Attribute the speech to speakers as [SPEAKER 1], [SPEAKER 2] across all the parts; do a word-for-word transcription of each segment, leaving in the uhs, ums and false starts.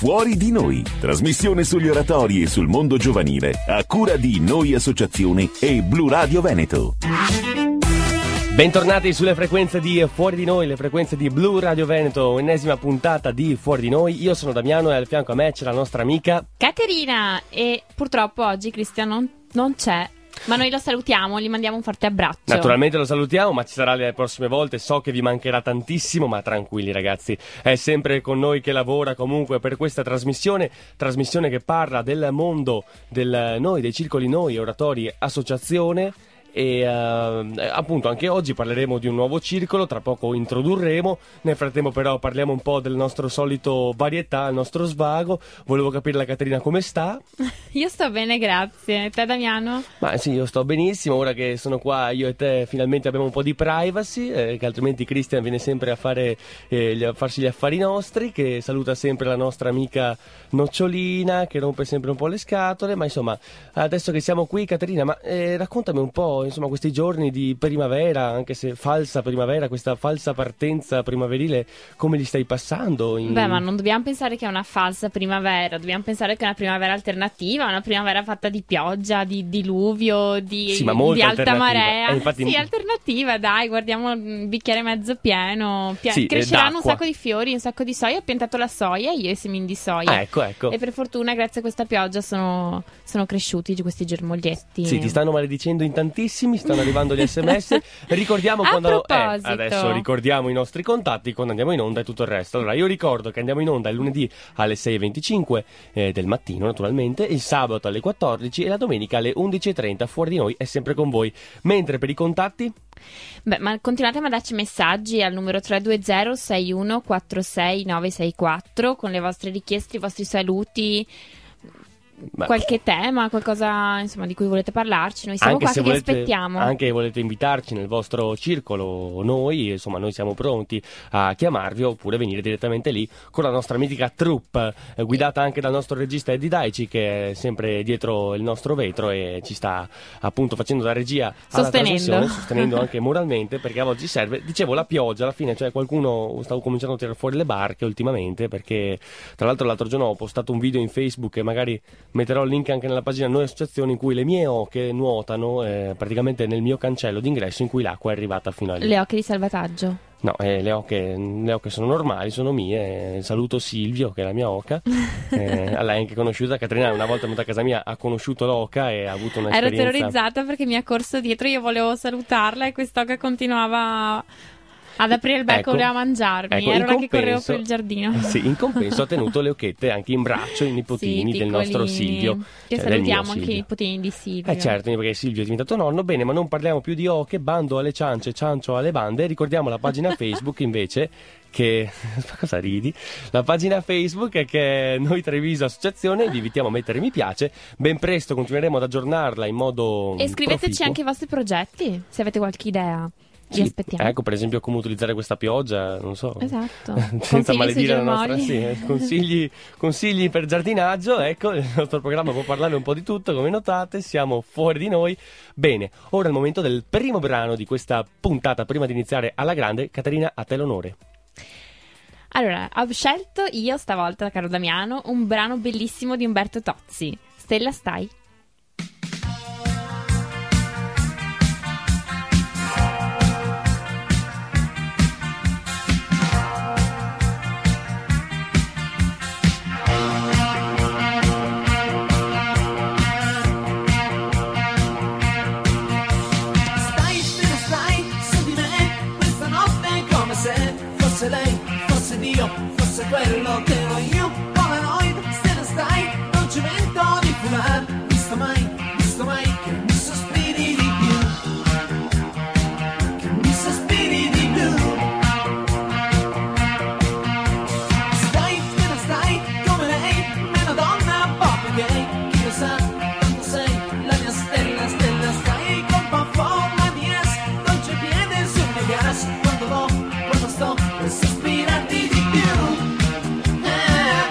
[SPEAKER 1] Fuori di Noi, trasmissione sugli oratori e sul mondo giovanile, a cura di Noi Associazione e Blu Radio Veneto.
[SPEAKER 2] Bentornati sulle frequenze di Fuori di Noi, le frequenze di Blu Radio Veneto, ennesima puntata di Fuori di Noi. Io sono Damiano e al fianco a me c'è la nostra amica
[SPEAKER 3] Caterina, e purtroppo oggi Cristian non, non c'è, ma noi lo salutiamo, gli mandiamo un forte abbraccio.
[SPEAKER 2] Naturalmente lo salutiamo, ma ci sarà le prossime volte, so che vi mancherà tantissimo, ma tranquilli ragazzi, è sempre con noi che lavora comunque per questa trasmissione, trasmissione che parla del mondo del noi, dei circoli Noi, Oratori, Associazione. E uh, appunto anche oggi parleremo di un nuovo circolo, tra poco introdurremo. Nel frattempo però parliamo un po' del nostro solito varietà, il nostro svago. Volevo capire la Caterina come sta.
[SPEAKER 3] Io sto bene, grazie. Te Damiano?
[SPEAKER 2] Ma sì, io sto benissimo. Ora che sono qua io e te finalmente abbiamo un po' di privacy, eh, che altrimenti Cristian viene sempre a fare eh, a farsi gli affari nostri, che saluta sempre la nostra amica Nocciolina, che rompe sempre un po' le scatole. Ma insomma, adesso che siamo qui, Caterina, ma eh, raccontami un po', insomma, questi giorni di primavera, anche se falsa primavera, questa falsa partenza primaverile, come li stai passando? In...
[SPEAKER 3] Beh, ma non dobbiamo pensare che è una falsa primavera, dobbiamo pensare che è una primavera alternativa, una primavera fatta di pioggia, di diluvio, di,
[SPEAKER 2] sì, ma
[SPEAKER 3] di alta marea.
[SPEAKER 2] Eh, infatti...
[SPEAKER 3] Sì, alternativa, dai, guardiamo il bicchiere mezzo pieno. Pia-
[SPEAKER 2] sì,
[SPEAKER 3] cresceranno un
[SPEAKER 2] d'acqua.
[SPEAKER 3] sacco di fiori, un sacco di soia. Ho piantato la soia, io e i semini di soia.
[SPEAKER 2] Ah, ecco, ecco.
[SPEAKER 3] E per fortuna, grazie a questa pioggia, sono, sono cresciuti questi germoglietti.
[SPEAKER 2] Sì, ti stanno maledicendo in tantissimi, stanno arrivando gli sms. Ricordiamo
[SPEAKER 3] a
[SPEAKER 2] quando eh,
[SPEAKER 3] proposito.
[SPEAKER 2] adesso ricordiamo i nostri contatti quando andiamo in onda e tutto il resto. Allora io ricordo che andiamo in onda il lunedì alle sei e venticinque eh, del mattino, naturalmente, il sabato alle quattordici e la domenica alle undici e trenta. Fuori di Noi è sempre con voi. Mentre per i contatti,
[SPEAKER 3] beh, ma continuate a mandarci messaggi al numero tre due zero sei uno quattro sei nove sei quattro con le vostre richieste, i vostri saluti. Beh, qualche tema, qualcosa insomma di cui volete parlarci, noi siamo
[SPEAKER 2] anche
[SPEAKER 3] qua
[SPEAKER 2] se
[SPEAKER 3] che
[SPEAKER 2] volete,
[SPEAKER 3] vi aspettiamo.
[SPEAKER 2] Anche volete invitarci nel vostro circolo Noi, insomma noi siamo pronti a chiamarvi oppure venire direttamente lì con la nostra mitica troupe, eh, guidata anche dal nostro regista Eddie Daici, che è sempre dietro il nostro vetro e ci sta appunto facendo da regia alla trasmissione, sostenendo anche moralmente, perché a oggi serve. Dicevo, la pioggia alla fine, cioè qualcuno stavo cominciando a tirare fuori le barche ultimamente, perché tra l'altro l'altro giorno ho postato un video in Facebook e magari metterò il link anche nella pagina Noi Associazione, in cui le mie oche nuotano eh, praticamente nel mio cancello d'ingresso, in cui l'acqua è arrivata fino a lì.
[SPEAKER 3] Le oche di salvataggio?
[SPEAKER 2] No, eh, le, oche, le oche sono normali, sono mie. Eh, saluto Silvio, che è la mia oca. Eh, lei è anche conosciuta. Caterina una volta è venuta a casa mia, ha conosciuto l'oca e ha avuto un'esperienza.
[SPEAKER 3] Ero terrorizzata perché mi ha corso dietro, io volevo salutarla e quest'oca continuava ad aprire il becco,
[SPEAKER 2] ecco,
[SPEAKER 3] voleva mangiarmi,
[SPEAKER 2] ecco,
[SPEAKER 3] ero là che
[SPEAKER 2] compenso,
[SPEAKER 3] correvo per il giardino.
[SPEAKER 2] Sì, in compenso ha tenuto le occhette anche in braccio i nipotini
[SPEAKER 3] sì,
[SPEAKER 2] del nostro Silvio.
[SPEAKER 3] Che
[SPEAKER 2] cioè
[SPEAKER 3] salutiamo
[SPEAKER 2] Silvio.
[SPEAKER 3] anche i nipotini di Silvio.
[SPEAKER 2] Eh certo, perché Silvio è diventato nonno. Bene, ma non parliamo più di oche, bando alle ciance, ciancio alle bande. Ricordiamo la pagina Facebook invece, che cosa ridi? La pagina Facebook è che Noi Treviso Associazione, vi invitiamo a mettere mi piace. Ben presto continueremo ad aggiornarla in modo
[SPEAKER 3] e scriveteci
[SPEAKER 2] proficuo.
[SPEAKER 3] anche i vostri progetti, se avete qualche idea.
[SPEAKER 2] Sì,
[SPEAKER 3] aspettiamo.
[SPEAKER 2] ecco, per esempio, come utilizzare questa pioggia, non so.
[SPEAKER 3] Esatto.
[SPEAKER 2] Senza
[SPEAKER 3] Consigli
[SPEAKER 2] maledire la nostra.
[SPEAKER 3] sui
[SPEAKER 2] Sì, eh, consigli, consigli per giardinaggio. Ecco, il nostro programma può parlare un po' di tutto, come notate. Siamo Fuori di Noi. Bene, ora è il momento del primo brano di questa puntata. Prima di iniziare alla grande, Caterina, a te l'onore.
[SPEAKER 3] Allora, ho scelto io stavolta, caro Damiano, un brano bellissimo di Umberto Tozzi. Stella stai?
[SPEAKER 4] Lei fosse Dio, fosse quello che voglio, Polaroid, stella stai, non ci vento di fumare, visto mai, visto mai che mi sospiri di più, che mi sospiri di più. Stai, stella stai, come lei, meno donna, pop gay, chi lo sa, tanto sei la mia stella, stella stai, colpa forma di S, dolce piede sul mio gas, quando vo, quando sto per sospirarti di più, eh.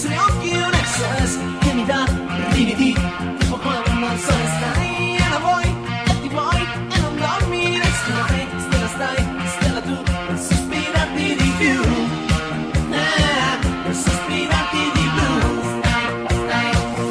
[SPEAKER 4] sui occhi un S O S che mi dà brividi, tipo quando il sole stai e la vuoi e ti vuoi e non dormi, stella te, stella stai, stella tu, per sospirarti di più, eh, per sospirarti di blu, stai, stai,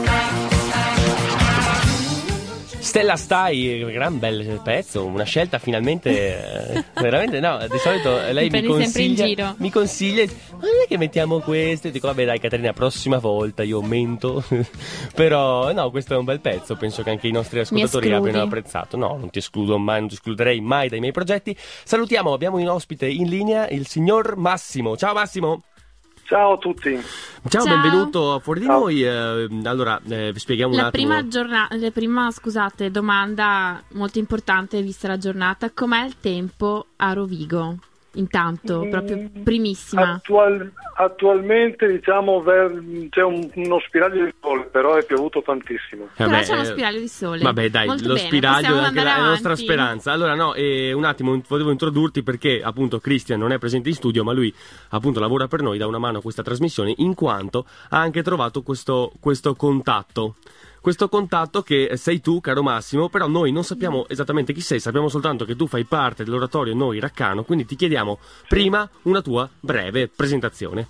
[SPEAKER 4] stai, stai.
[SPEAKER 2] Stella Stai, gran bel pezzo, una scelta finalmente eh, veramente no, di solito lei mi,
[SPEAKER 3] Mi prendi sempre in
[SPEAKER 2] consiglia
[SPEAKER 3] giro.
[SPEAKER 2] mi consiglia, ma non è che mettiamo questo, e dico vabbè dai Caterina, prossima volta io mento. Però no, questo è un bel pezzo, penso che anche i nostri ascoltatori
[SPEAKER 3] escludi?
[SPEAKER 2] abbiano apprezzato. No, non ti escludo mai, non ti escluderei mai dai miei progetti. Salutiamo, abbiamo in ospite in linea il signor Massimo. Ciao Massimo.
[SPEAKER 5] Ciao a tutti.
[SPEAKER 2] Ciao,
[SPEAKER 3] Ciao.
[SPEAKER 2] benvenuto a Fuori di
[SPEAKER 5] Ciao.
[SPEAKER 2] Noi. Eh, allora, eh, vi spieghiamo un
[SPEAKER 3] La
[SPEAKER 2] attimo.
[SPEAKER 3] prima giornata, la prima, scusate, domanda molto importante vista la giornata, com'è il tempo a Rovigo? Intanto, proprio primissima.
[SPEAKER 5] Attual- attualmente diciamo ver- c'è un- uno spiraglio di sole, però è piovuto tantissimo.
[SPEAKER 3] Però
[SPEAKER 2] Vabbè,
[SPEAKER 3] c'è uno
[SPEAKER 2] eh,
[SPEAKER 3] spiraglio di sole.
[SPEAKER 2] Vabbè, dai,
[SPEAKER 3] Molto
[SPEAKER 2] lo
[SPEAKER 3] bene,
[SPEAKER 2] spiraglio
[SPEAKER 3] possiamo
[SPEAKER 2] è anche
[SPEAKER 3] andare
[SPEAKER 2] la, la nostra
[SPEAKER 3] avanti.
[SPEAKER 2] speranza. Allora, no, eh, un attimo, volevo introdurti perché appunto Christian non è presente in studio, ma lui appunto lavora per noi, dà una mano a questa trasmissione, in quanto ha anche trovato questo, questo contatto. Questo contatto che sei tu, caro Massimo, però noi non sappiamo esattamente chi sei, sappiamo soltanto che tu fai parte dell'oratorio Noi Raccano, quindi ti chiediamo prima una tua breve presentazione.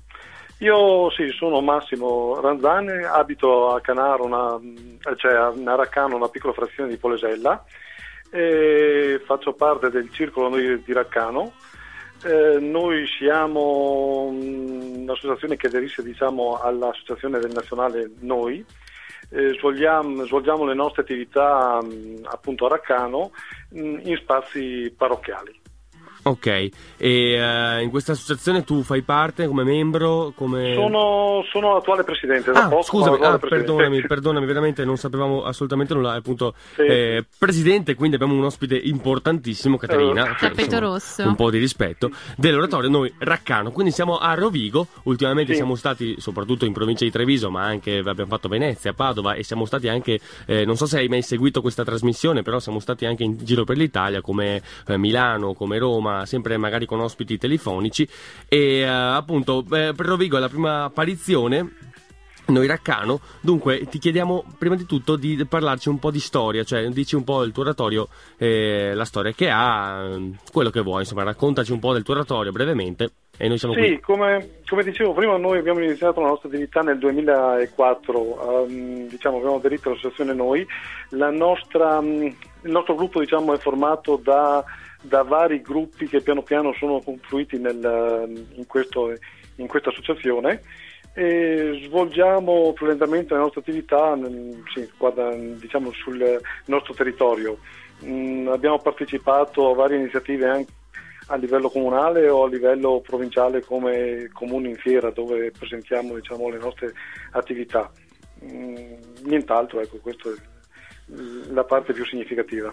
[SPEAKER 5] Io sì, sono Massimo Ranzani, abito a Canaro, una, cioè a Raccano, una piccola frazione di Polesella, e faccio parte del circolo Noi di Raccano. Eh, noi siamo mh, un'associazione che aderisce diciamo all'associazione del nazionale Noi. Eh, svolgiamo, svolgiamo le nostre attività mh, appunto a Raccano mh, in spazi parrocchiali.
[SPEAKER 2] Ok, e eh, in questa associazione tu fai parte come membro? Come...
[SPEAKER 5] Sono, sono l'attuale presidente. Da
[SPEAKER 2] Ah,
[SPEAKER 5] poco,
[SPEAKER 2] scusami,
[SPEAKER 5] sono l'attuale
[SPEAKER 2] ah,
[SPEAKER 5] presidente.
[SPEAKER 2] perdonami, perdonami, veramente non sapevamo assolutamente nulla, è appunto
[SPEAKER 5] Sì.
[SPEAKER 2] eh, presidente, quindi abbiamo un ospite importantissimo, Caterina,
[SPEAKER 5] Eh,
[SPEAKER 2] cioè,
[SPEAKER 3] Tappeto
[SPEAKER 2] insomma,
[SPEAKER 3] rosso.
[SPEAKER 2] un po' di rispetto, dell'oratorio Noi Raccano, quindi siamo a Rovigo, ultimamente
[SPEAKER 5] Sì.
[SPEAKER 2] siamo stati soprattutto in provincia di Treviso, ma anche abbiamo fatto Venezia, Padova e siamo stati anche, eh, non so se hai mai seguito questa trasmissione, però siamo stati anche in giro per l'Italia, come eh, Milano, come Roma, sempre magari con ospiti telefonici e eh, appunto eh, per Rovigo è la prima apparizione Noi Raccano, dunque ti chiediamo prima di tutto di parlarci un po' di storia, cioè dici un po' il tuo oratorio, eh, la storia che ha, quello che vuoi, insomma raccontaci un po' del tuo oratorio brevemente e noi siamo
[SPEAKER 5] Sì,
[SPEAKER 2] qui.
[SPEAKER 5] come, come dicevo prima, noi abbiamo iniziato la nostra attività nel duemilaquattro, um, diciamo abbiamo aderito all'associazione Noi. La nostra, um, il nostro gruppo diciamo è formato da, da vari gruppi che piano piano sono confluiti nel, in, questo, in questa associazione e svolgiamo prevalentemente la nostra attività nel, sì, guarda, diciamo sul nostro territorio. Mm, abbiamo partecipato a varie iniziative anche a livello comunale o a livello provinciale come comune in fiera dove presentiamo diciamo, le nostre attività. Mm, nient'altro, ecco, questa è la parte più significativa.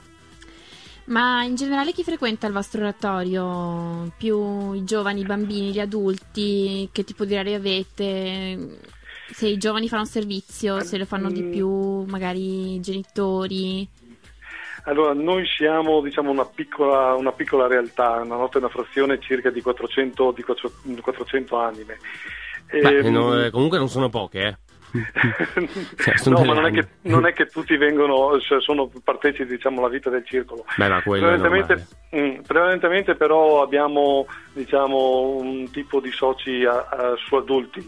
[SPEAKER 3] Ma in generale chi frequenta il vostro oratorio? Più i giovani, i bambini, gli adulti? Che tipo di orario avete? Se i giovani fanno servizio, se lo fanno di più magari i genitori?
[SPEAKER 5] Allora, noi siamo diciamo una piccola, una piccola realtà, la nostra è una frazione circa di quattrocento, di quattrocento anime.
[SPEAKER 2] Beh,
[SPEAKER 5] Ehm,
[SPEAKER 2] no, eh, comunque non sono poche, eh. Cioè, sono
[SPEAKER 5] no,
[SPEAKER 2] delle
[SPEAKER 5] ma non è,
[SPEAKER 2] anime.
[SPEAKER 5] che, non è che tutti vengono, cioè, sono partecipi diciamo alla vita del circolo.
[SPEAKER 2] Beh, ma quello è
[SPEAKER 5] Prevalentemente, mh, prevalentemente però abbiamo diciamo un tipo di soci a, a, su adulti.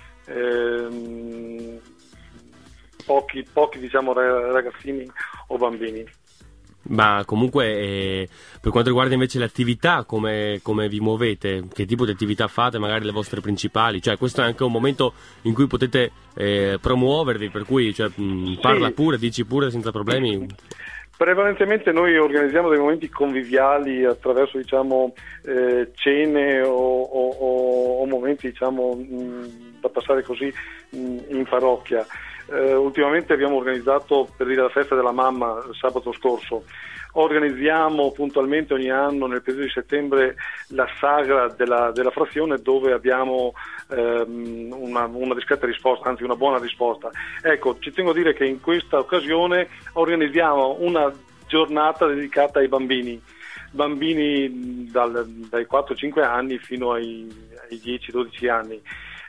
[SPEAKER 5] Ehm, pochi, pochi diciamo ragazzini o bambini.
[SPEAKER 2] Ma comunque eh, per quanto riguarda invece le attività, come, come vi muovete? Che tipo di attività fate? Magari le vostre principali? Cioè questo è anche un momento in cui potete eh, promuovervi, per cui cioè, mh, parla
[SPEAKER 5] Sì.
[SPEAKER 2] pure, dici pure senza problemi.
[SPEAKER 5] Prevalentemente noi organizziamo dei momenti conviviali attraverso diciamo eh, cene o, o, o, o momenti diciamo mh, da passare così mh, in parrocchia. Eh, ultimamente abbiamo organizzato per dire la festa della mamma sabato scorso. Organizziamo puntualmente ogni anno nel periodo di settembre la sagra della, della frazione dove abbiamo ehm, una, una discreta risposta, anzi una buona risposta. Ecco, ci tengo a dire che in questa occasione organizziamo una giornata dedicata ai bambini, bambini dal, dai quattro cinque anni fino ai, ai dieci dodici anni.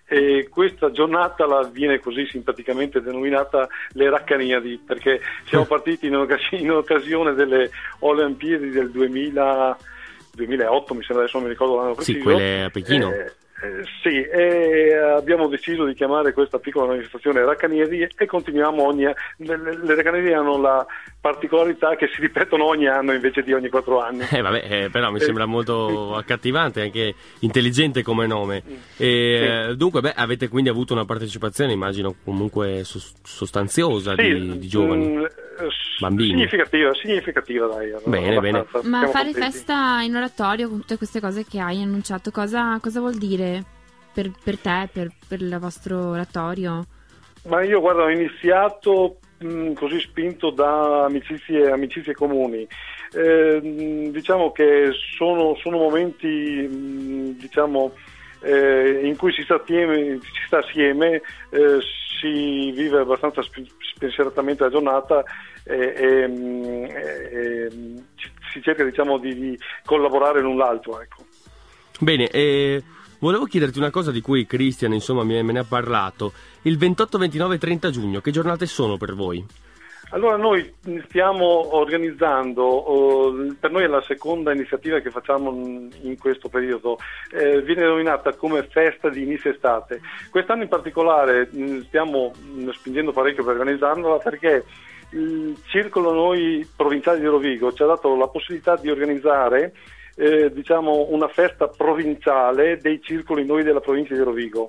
[SPEAKER 5] e questa giornata la viene così simpaticamente denominata le Raccaniadi, perché siamo partiti in, occas- in occasione delle Olimpiadi del duemila, duemilaotto, mi sembra, adesso non mi ricordo l'anno preciso.
[SPEAKER 2] Sì, quelle a Pechino.
[SPEAKER 5] Eh, Eh, sì, e abbiamo deciso di chiamare questa piccola manifestazione Raccaniadi e continuiamo ogni anno. Le, le Raccaniadi hanno la particolarità che si ripetono ogni anno invece di ogni quattro anni.
[SPEAKER 2] Eh vabbè, eh, però mi
[SPEAKER 5] Eh,
[SPEAKER 2] sembra molto accattivante, anche intelligente come nome. E,
[SPEAKER 5] Sì.
[SPEAKER 2] eh, dunque, beh, avete quindi avuto una partecipazione, immagino, comunque sos- sostanziosa
[SPEAKER 5] Sì,
[SPEAKER 2] di, di giovani.
[SPEAKER 5] mm, eh,
[SPEAKER 2] Bambini.
[SPEAKER 5] Significativa, significativa dai.
[SPEAKER 2] Bene,
[SPEAKER 5] abbastanza.
[SPEAKER 3] Ma
[SPEAKER 5] Siamo
[SPEAKER 3] fare
[SPEAKER 5] contenti.
[SPEAKER 3] festa in oratorio con tutte queste cose che hai annunciato, cosa, cosa vuol dire per, per te, per, per il vostro oratorio?
[SPEAKER 5] Ma io guarda, ho iniziato mh, così spinto da amicizie, amicizie comuni. Eh, mh, diciamo che sono, sono momenti mh, diciamo, eh, in cui si sta assieme, si sta assieme eh, si vive abbastanza sp- spensieratamente la giornata e, e, mh, e, mh, si cerca diciamo, di, di collaborare l'un l'altro. Ecco.
[SPEAKER 2] Bene, e volevo chiederti una cosa di cui Cristian, insomma, me me ne ha parlato. Il ventotto, ventinove e trenta giugno, che giornate sono per voi?
[SPEAKER 5] Allora noi stiamo organizzando, oh, per noi è la seconda iniziativa che facciamo in questo periodo, eh, viene denominata come festa di inizio estate. Quest'anno in particolare mh, stiamo mh, spingendo parecchio per organizzarla perché il Circolo Noi Provinciale di Rovigo ci ha dato la possibilità di organizzare eh, diciamo una festa provinciale dei circoli Noi della provincia di Rovigo.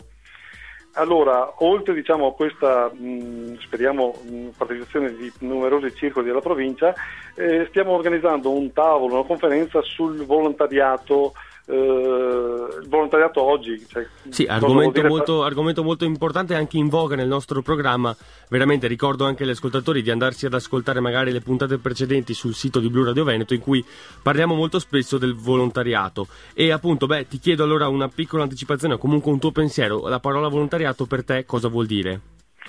[SPEAKER 5] Allora, oltre diciamo, a questa mh, speriamo mh, partecipazione di numerosi circoli della provincia, eh, stiamo organizzando un tavolo, una conferenza sul volontariato, eh, il volontariato oggi. Cioè,
[SPEAKER 2] Sì,
[SPEAKER 5] cosa
[SPEAKER 2] argomento
[SPEAKER 5] vuol dire
[SPEAKER 2] molto,
[SPEAKER 5] fa-
[SPEAKER 2] argomento molto importante, anche in voga nel nostro programma. Veramente ricordo anche agli ascoltatori di andarsi ad ascoltare magari le puntate precedenti sul sito di Blu Radio Veneto, in cui parliamo molto spesso del volontariato. E appunto, beh, ti chiedo allora una piccola anticipazione o comunque un tuo pensiero. La parola volontariato per te cosa vuol dire?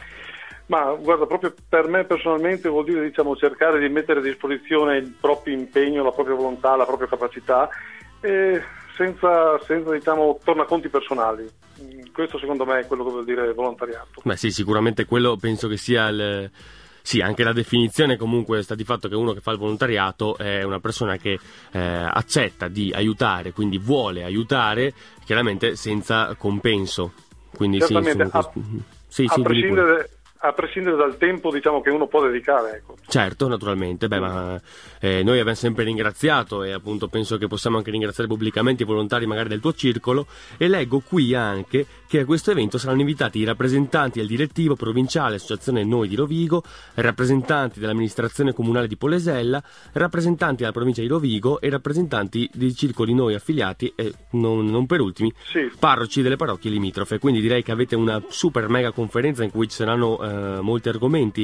[SPEAKER 5] Ma guarda, proprio per me personalmente vuol dire diciamo, cercare di mettere a disposizione il proprio impegno, la propria volontà, la propria capacità, eh, senza, senza diciamo, tornaconti personali. Questo secondo me è quello che vuol dire volontariato.
[SPEAKER 2] Beh sì, sicuramente quello penso che sia il... Sì, anche la definizione comunque sta di fatto che uno che fa il volontariato è una persona che eh, accetta di aiutare, quindi vuole aiutare, chiaramente senza compenso. Quindi
[SPEAKER 5] Certamente,
[SPEAKER 2] sì, insomma,
[SPEAKER 5] a,
[SPEAKER 2] sì,
[SPEAKER 5] a
[SPEAKER 2] sì, dimmi pure.
[SPEAKER 5] prescindere, a prescindere dal tempo diciamo, che uno può dedicare. Ecco.
[SPEAKER 2] Certo, naturalmente, beh, ma eh, noi abbiamo sempre ringraziato e appunto penso che possiamo anche ringraziare pubblicamente i volontari magari del tuo circolo, e leggo qui anche che a questo evento saranno invitati i rappresentanti del direttivo provinciale Associazione Noi di Rovigo, rappresentanti dell'amministrazione comunale di Polesella, rappresentanti della provincia di Rovigo e rappresentanti dei circoli Noi affiliati e non, non per ultimi
[SPEAKER 5] Sì.
[SPEAKER 2] parroci delle parrocchie limitrofe. Quindi direi che avete una super mega conferenza in cui ci saranno eh, molti argomenti.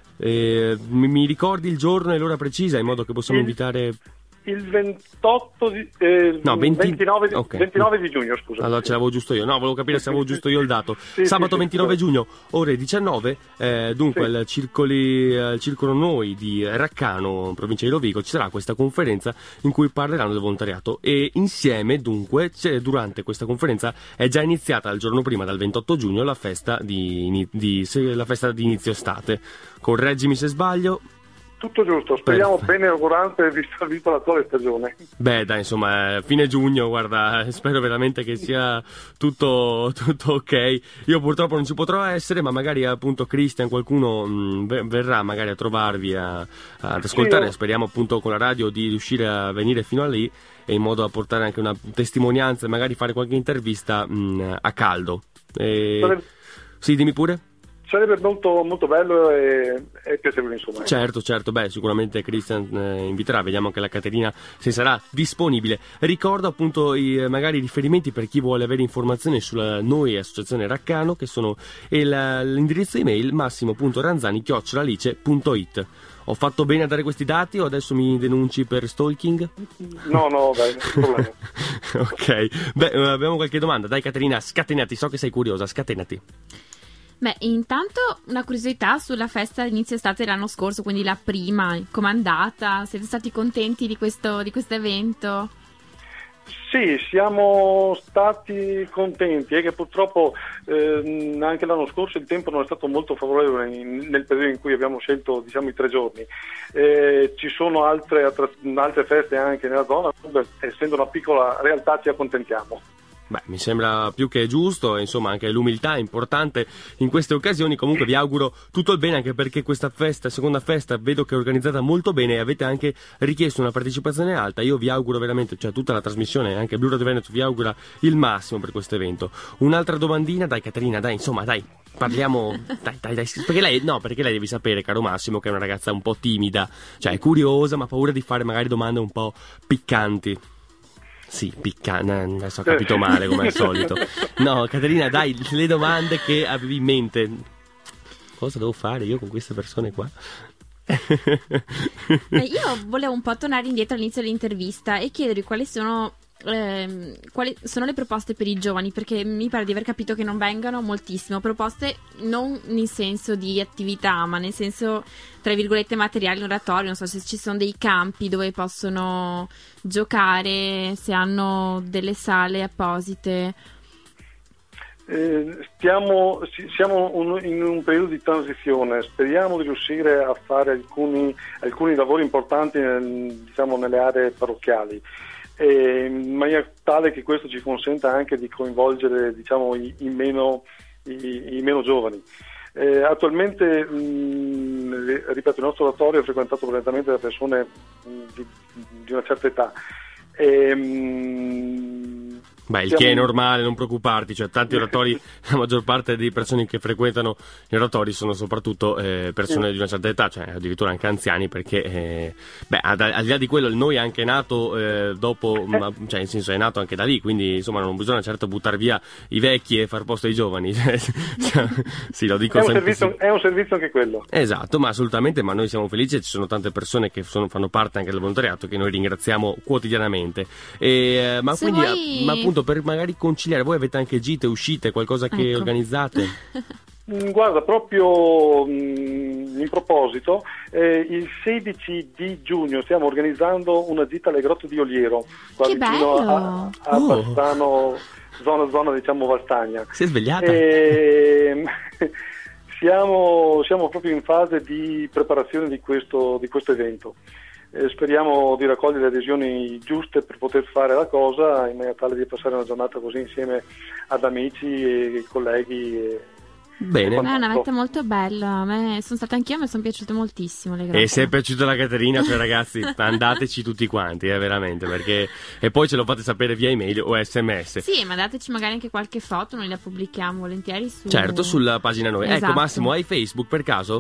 [SPEAKER 2] Eh, mi, mi ricordi il giorno e l'ora precisa in modo che possiamo
[SPEAKER 5] Il-
[SPEAKER 2] invitare...
[SPEAKER 5] Il ventotto di, eh,
[SPEAKER 2] No, venti
[SPEAKER 5] ventinove, di,
[SPEAKER 2] ok.
[SPEAKER 5] ventinove di giugno, scusa.
[SPEAKER 2] Allora ce l'avevo giusto io, no, volevo capire se avevo giusto io il dato.
[SPEAKER 5] Sì,
[SPEAKER 2] Sabato
[SPEAKER 5] sì, sì,
[SPEAKER 2] ventinove
[SPEAKER 5] sì.
[SPEAKER 2] giugno, ore diciannove, eh, dunque
[SPEAKER 5] Sì.
[SPEAKER 2] il circoli, eh, Circolo Noi di Raccano, provincia di Rovigo, ci sarà questa conferenza in cui parleranno del volontariato e insieme dunque c'è, durante questa conferenza è già iniziata il giorno prima, dal ventotto giugno, la festa di, ini- di, se- la festa di inizio estate. Correggimi se sbaglio.
[SPEAKER 5] Tutto giusto, speriamo
[SPEAKER 2] Perfetto.
[SPEAKER 5] bene augurante visto, visto l'attuale stagione.
[SPEAKER 2] Beh, dai, insomma, eh, fine giugno, guarda, spero veramente che sia tutto, tutto ok. Io purtroppo non ci potrò essere, ma magari appunto Cristian, qualcuno mh, ve- verrà magari a trovarvi, a- ad ascoltare.
[SPEAKER 5] io-
[SPEAKER 2] Speriamo appunto con la radio di riuscire a venire fino a lì e in modo da portare anche una testimonianza e magari fare qualche intervista mh, a caldo. E...
[SPEAKER 5] Sarebbe,
[SPEAKER 2] Sì, dimmi pure.
[SPEAKER 5] sarebbe molto, molto bello e, e piacevole insomma.
[SPEAKER 2] Certo, certo, beh, sicuramente Cristian eh, inviterà, vediamo che la Caterina se sarà disponibile. Ricordo appunto i eh, magari riferimenti per chi vuole avere informazioni sulla Noi Associazione Raccano, che sono il, l'indirizzo email massimo punto ranzani chiocciola alice punto it. Ho fatto bene a dare questi dati o adesso mi denunci per stalking?
[SPEAKER 5] No, no, dai, non problema.
[SPEAKER 2] Ok, beh, eh, abbiamo qualche domanda. Dai Caterina, scatenati, so che sei curiosa, scatenati.
[SPEAKER 3] Beh, intanto una curiosità sulla festa inizio estate dell'anno scorso, quindi la prima, com'è andata? Siete stati contenti di questo, di questo evento?
[SPEAKER 5] Sì, siamo stati contenti, è che purtroppo eh, anche l'anno scorso il tempo non è stato molto favorevole in, nel periodo in cui abbiamo scelto, diciamo, i tre giorni. Eh, ci sono altre, altre feste anche nella zona, essendo una piccola realtà ci accontentiamo.
[SPEAKER 2] Beh, mi sembra più che giusto, insomma anche l'umiltà è importante in queste occasioni. Comunque vi auguro tutto il bene, anche perché questa festa, seconda festa, vedo che è organizzata molto bene e avete anche richiesto una partecipazione alta. Io vi auguro veramente, cioè tutta la trasmissione, anche Blu Radio Veneto vi augura il massimo per questo evento. Un'altra domandina, dai Caterina, dai, insomma, dai, parliamo, dai, dai, dai, perché lei, no, perché lei devi sapere, caro Massimo, che è una ragazza un po' timida, cioè è curiosa, ma ha paura di fare magari domande un po' piccanti. Sì, piccante, adesso ho capito male come al solito. No, Caterina, dai, le domande che avevi in mente. Cosa devo fare io con queste persone qua?
[SPEAKER 3] Eh, io volevo un po' tornare indietro all'inizio dell'intervista e chiedervi quali sono, ehm, quali sono le proposte per i giovani, perché mi pare di aver capito che non vengano moltissimo proposte, non in senso di attività, ma nel senso, tra virgolette, materiali, oratorio. Non so se ci sono dei campi dove possono giocare, se hanno delle sale apposite.
[SPEAKER 5] Eh, stiamo, siamo un, in un periodo di transizione, speriamo di riuscire a fare alcuni, alcuni lavori importanti nel, diciamo, nelle aree parrocchiali, eh, in maniera tale che questo ci consenta anche di coinvolgere, diciamo, i, i, meno, i, i meno giovani. Eh, attualmente, mh, ripeto, il nostro oratorio è frequentato prevalentemente da persone mh, di, di una certa età. E, mh,
[SPEAKER 2] Beh, il
[SPEAKER 5] siamo...
[SPEAKER 2] che è normale, non preoccuparti, cioè tanti oratori, la maggior parte delle persone che frequentano gli oratori sono soprattutto eh, persone di una certa età, cioè addirittura anche anziani, perché eh, beh, ad, al di là di quello il noi è anche nato eh, dopo, ma, cioè nel senso è nato anche da lì, quindi insomma non bisogna certo buttare via i vecchi e far posto ai giovani. Sì, lo dico
[SPEAKER 5] è un,
[SPEAKER 2] sempre,
[SPEAKER 5] servizio,
[SPEAKER 2] sì.
[SPEAKER 5] È un servizio anche quello.
[SPEAKER 2] Esatto, ma assolutamente, ma noi siamo felici e ci sono tante persone che sono, fanno parte anche del volontariato, che noi ringraziamo quotidianamente. E, eh, ma
[SPEAKER 3] Se
[SPEAKER 2] quindi
[SPEAKER 3] vuoi...
[SPEAKER 2] ma appunto per magari conciliare, voi avete anche gite, uscite, qualcosa che
[SPEAKER 3] Ecco.
[SPEAKER 2] organizzate?
[SPEAKER 5] Guarda, proprio mh, in proposito, eh, il sedici di giugno stiamo organizzando una gita alle Grotte di Oliero, qua
[SPEAKER 3] Che
[SPEAKER 5] vicino
[SPEAKER 3] bello!
[SPEAKER 5] a, a
[SPEAKER 2] Oh.
[SPEAKER 5] Bassano, zona, zona diciamo Valstagna.
[SPEAKER 2] Si è svegliata?
[SPEAKER 5] E, siamo, siamo proprio in fase di preparazione di questo, di questo evento. Eh, speriamo di raccogliere le adesioni giuste per poter fare la cosa, in maniera tale di passare una giornata così insieme ad amici e colleghi. E,
[SPEAKER 2] Bene.
[SPEAKER 5] e
[SPEAKER 3] È una meta molto bella. A me sono stata anch'io, mi sono piaciute moltissimo le grotte.
[SPEAKER 2] E se è piaciuta la Caterina, cioè ragazzi, andateci tutti quanti, eh, veramente, perché e poi ce lo fate sapere via email o sms.
[SPEAKER 3] Sì, ma dateci magari anche qualche foto, noi la pubblichiamo volentieri su...
[SPEAKER 2] Certo, sulla pagina noi.
[SPEAKER 3] Esatto.
[SPEAKER 2] Ecco Massimo, hai Facebook per caso?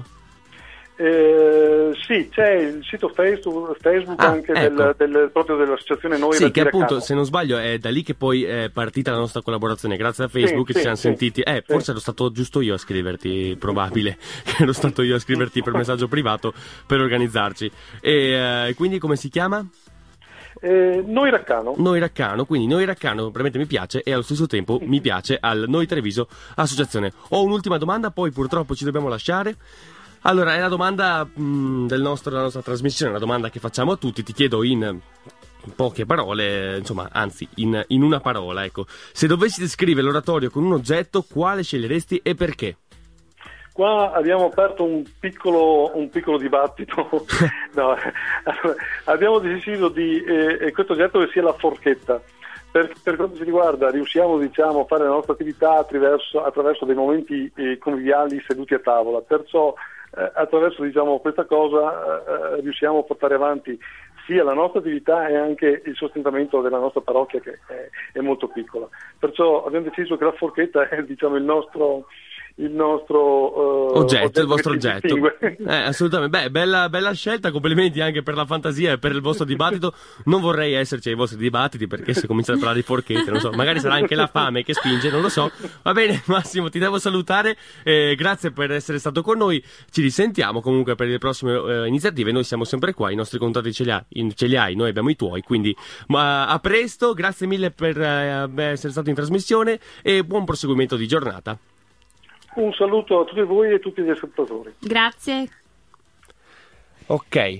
[SPEAKER 5] Eh, sì, c'è il sito Facebook, Facebook
[SPEAKER 2] Ah,
[SPEAKER 5] anche
[SPEAKER 2] ecco.
[SPEAKER 5] del, del, proprio dell'associazione Noi.
[SPEAKER 2] Sì, che
[SPEAKER 5] Radicano.
[SPEAKER 2] appunto, se non sbaglio, è da lì che poi è partita la nostra collaborazione. Grazie a Facebook
[SPEAKER 5] Sì,
[SPEAKER 2] ci
[SPEAKER 5] sì,
[SPEAKER 2] siamo
[SPEAKER 5] sì,
[SPEAKER 2] sentiti. Eh,
[SPEAKER 5] sì.
[SPEAKER 2] forse ero stato giusto io a scriverti, probabile che ero stato io a scriverti per messaggio privato per organizzarci. E eh, quindi come si chiama?
[SPEAKER 5] Eh, Noi Raccano.
[SPEAKER 2] Noi Raccano, quindi Noi Raccano veramente mi piace e allo stesso tempo mi piace al Noi Treviso Associazione. Ho un'ultima domanda, poi purtroppo ci dobbiamo lasciare. Allora, è la domanda mh, del nostro, della nostra trasmissione, una domanda che facciamo a tutti. Ti chiedo in poche parole, insomma, anzi, in, in una parola, ecco. Se dovessi descrivere l'oratorio con un oggetto, quale sceglieresti e perché?
[SPEAKER 5] Qua abbiamo aperto un piccolo, un piccolo dibattito. No, abbiamo deciso di eh, questo oggetto che sia la forchetta. Per, per quanto ci riguarda, riusciamo, diciamo, a fare la nostra attività attraverso, attraverso dei momenti eh, conviviali seduti a tavola, perciò eh, attraverso, diciamo, questa cosa eh, riusciamo a portare avanti sia la nostra attività e anche il sostentamento della nostra parrocchia, che è, è molto piccola. Perciò abbiamo deciso che la forchetta è, diciamo, il nostro il nostro uh,
[SPEAKER 2] oggetto,
[SPEAKER 5] oggetto
[SPEAKER 2] il vostro
[SPEAKER 5] che ci
[SPEAKER 2] oggetto.
[SPEAKER 5] distingue.
[SPEAKER 2] Eh, assolutamente. Beh, bella, bella scelta, complimenti anche per la fantasia e per il vostro dibattito. Non vorrei esserci ai vostri dibattiti, perché se cominciate a parlare di forchette, non so, magari sarà anche la fame che spinge, non lo so. Va bene, Massimo, ti devo salutare, eh, grazie per essere stato con noi, ci risentiamo comunque per le prossime eh, iniziative. Noi siamo sempre qua, i nostri contatti ce li hai, ce li hai, noi abbiamo i tuoi, quindi ma, a presto, grazie mille per eh, essere stato in trasmissione e buon proseguimento di giornata.
[SPEAKER 5] Un saluto a tutti voi e a tutti gli ascoltatori.
[SPEAKER 3] Grazie.
[SPEAKER 2] Ok,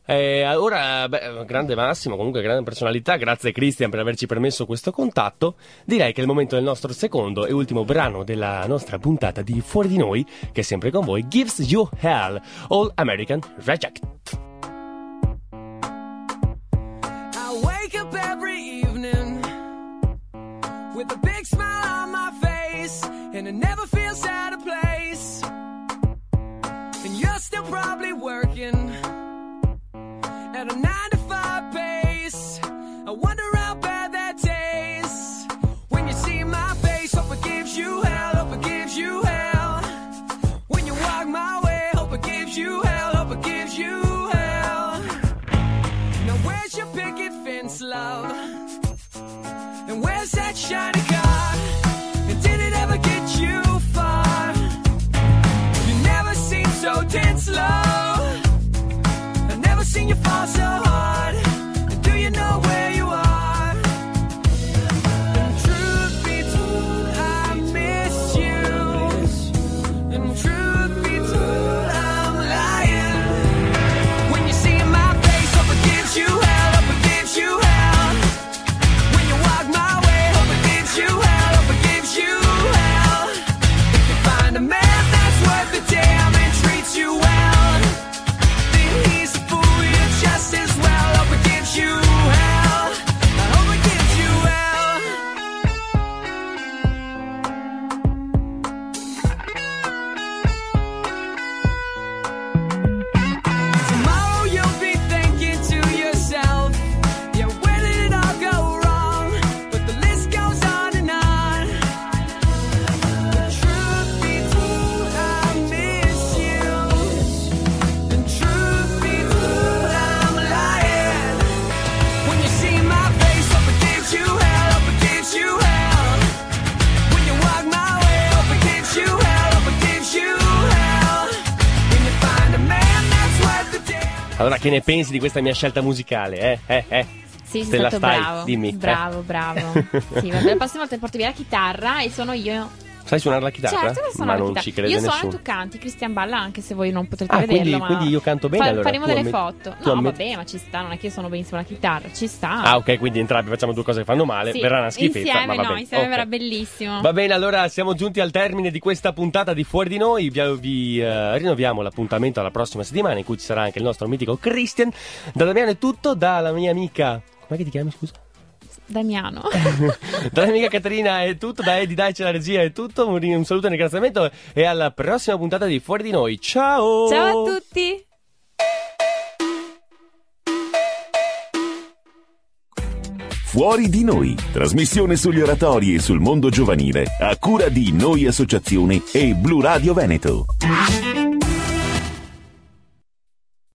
[SPEAKER 2] Eh, ora, beh, grande Massimo, comunque grande personalità, grazie Christian per averci permesso questo contatto. Direi che è il momento del nostro secondo e ultimo brano della nostra puntata di Fuori di Noi, che è sempre con voi, Gives You Hell, All American Reject.
[SPEAKER 4] I wake up every evening with a big smile on my face, and it never feels out of place. And you're still probably working at a nine to five pace. I wonder how bad that tastes when you see my face. Hope it gives you hell, hope it gives you hell. When you walk my way, hope it gives you hell, hope it gives you hell. Now where's your picket fence, love? And where's that shiny car? And did it ever get you far? You never seem so tense, love. I've never seen you fall so hard. Do you know where you are? And truth be told, I miss you. And truth be told, I'm lying. When you see my face, hope it gives you hell, hope it gives you hell. When you walk my way, hope it gives you hell, hope it gives you hell. If you find a man that's worth the damn and treats you well, then he's a fool, you're just as well. Hope it gives you hell, I hope it gives you hell. Tomorrow you'll be thinking to yourself, yeah, where did it all go wrong? But the list goes on and on. The truth be told, I miss you. And truth be told, I'm lying. When you see my face, hope it gives you hell, hope it gives you hell. When you walk my way, hope it gives you hell, hope it gives you hell. When you find a man that's worth the damn.
[SPEAKER 2] Allora, che ne pensi di questa mia scelta musicale? Eh, eh, eh.
[SPEAKER 3] Sì, sei
[SPEAKER 2] Stella
[SPEAKER 3] stato
[SPEAKER 2] Stai,
[SPEAKER 3] bravo.
[SPEAKER 2] dimmi.
[SPEAKER 3] Bravo, bravo. Sì, vabbè, la prossima volta porti via la chitarra e sono io.
[SPEAKER 2] Sai suonare la chitarra?
[SPEAKER 3] Certo che suono
[SPEAKER 2] Ma
[SPEAKER 3] la
[SPEAKER 2] non
[SPEAKER 3] chitarra.
[SPEAKER 2] ci crede
[SPEAKER 3] Io suono
[SPEAKER 2] nessuno.
[SPEAKER 3] e tu canti, Christian balla anche se voi non potrete
[SPEAKER 2] Ah,
[SPEAKER 3] vederlo.
[SPEAKER 2] quindi,
[SPEAKER 3] ma
[SPEAKER 2] quindi io canto bene
[SPEAKER 3] fa-
[SPEAKER 2] allora.
[SPEAKER 3] Faremo
[SPEAKER 2] Tu
[SPEAKER 3] delle
[SPEAKER 2] ammetti-
[SPEAKER 3] foto.
[SPEAKER 2] tu
[SPEAKER 3] No,
[SPEAKER 2] ammetti-
[SPEAKER 3] vabbè, ma ci sta, non è che io suono benissimo la chitarra, ci sta.
[SPEAKER 2] Ah, ok, quindi entrambi facciamo due cose che fanno male,
[SPEAKER 3] Sì,
[SPEAKER 2] verrà una schifezza.
[SPEAKER 3] insieme
[SPEAKER 2] ma va
[SPEAKER 3] no,
[SPEAKER 2] bene.
[SPEAKER 3] insieme
[SPEAKER 2] Ok.
[SPEAKER 3] verrà bellissimo.
[SPEAKER 2] Va bene, allora siamo giunti al termine di questa puntata di Fuori di Noi. Vi, vi eh, rinnoviamo l'appuntamento alla prossima settimana, in cui ci sarà anche il nostro mitico Christian. Da Damiano è tutto, dalla mia amica. Come ti chiami, scusa?
[SPEAKER 3] Damiano.
[SPEAKER 2] Dalla mia amica Caterina è tutto, da Eddie Daici la regia è tutto. Un, un saluto e un ringraziamento e alla prossima puntata di Fuori di Noi. Ciao!
[SPEAKER 3] Ciao a tutti.
[SPEAKER 1] Fuori di Noi, trasmissione sugli oratori e sul mondo giovanile, a cura di Noi Associazione e Blu Radio Veneto.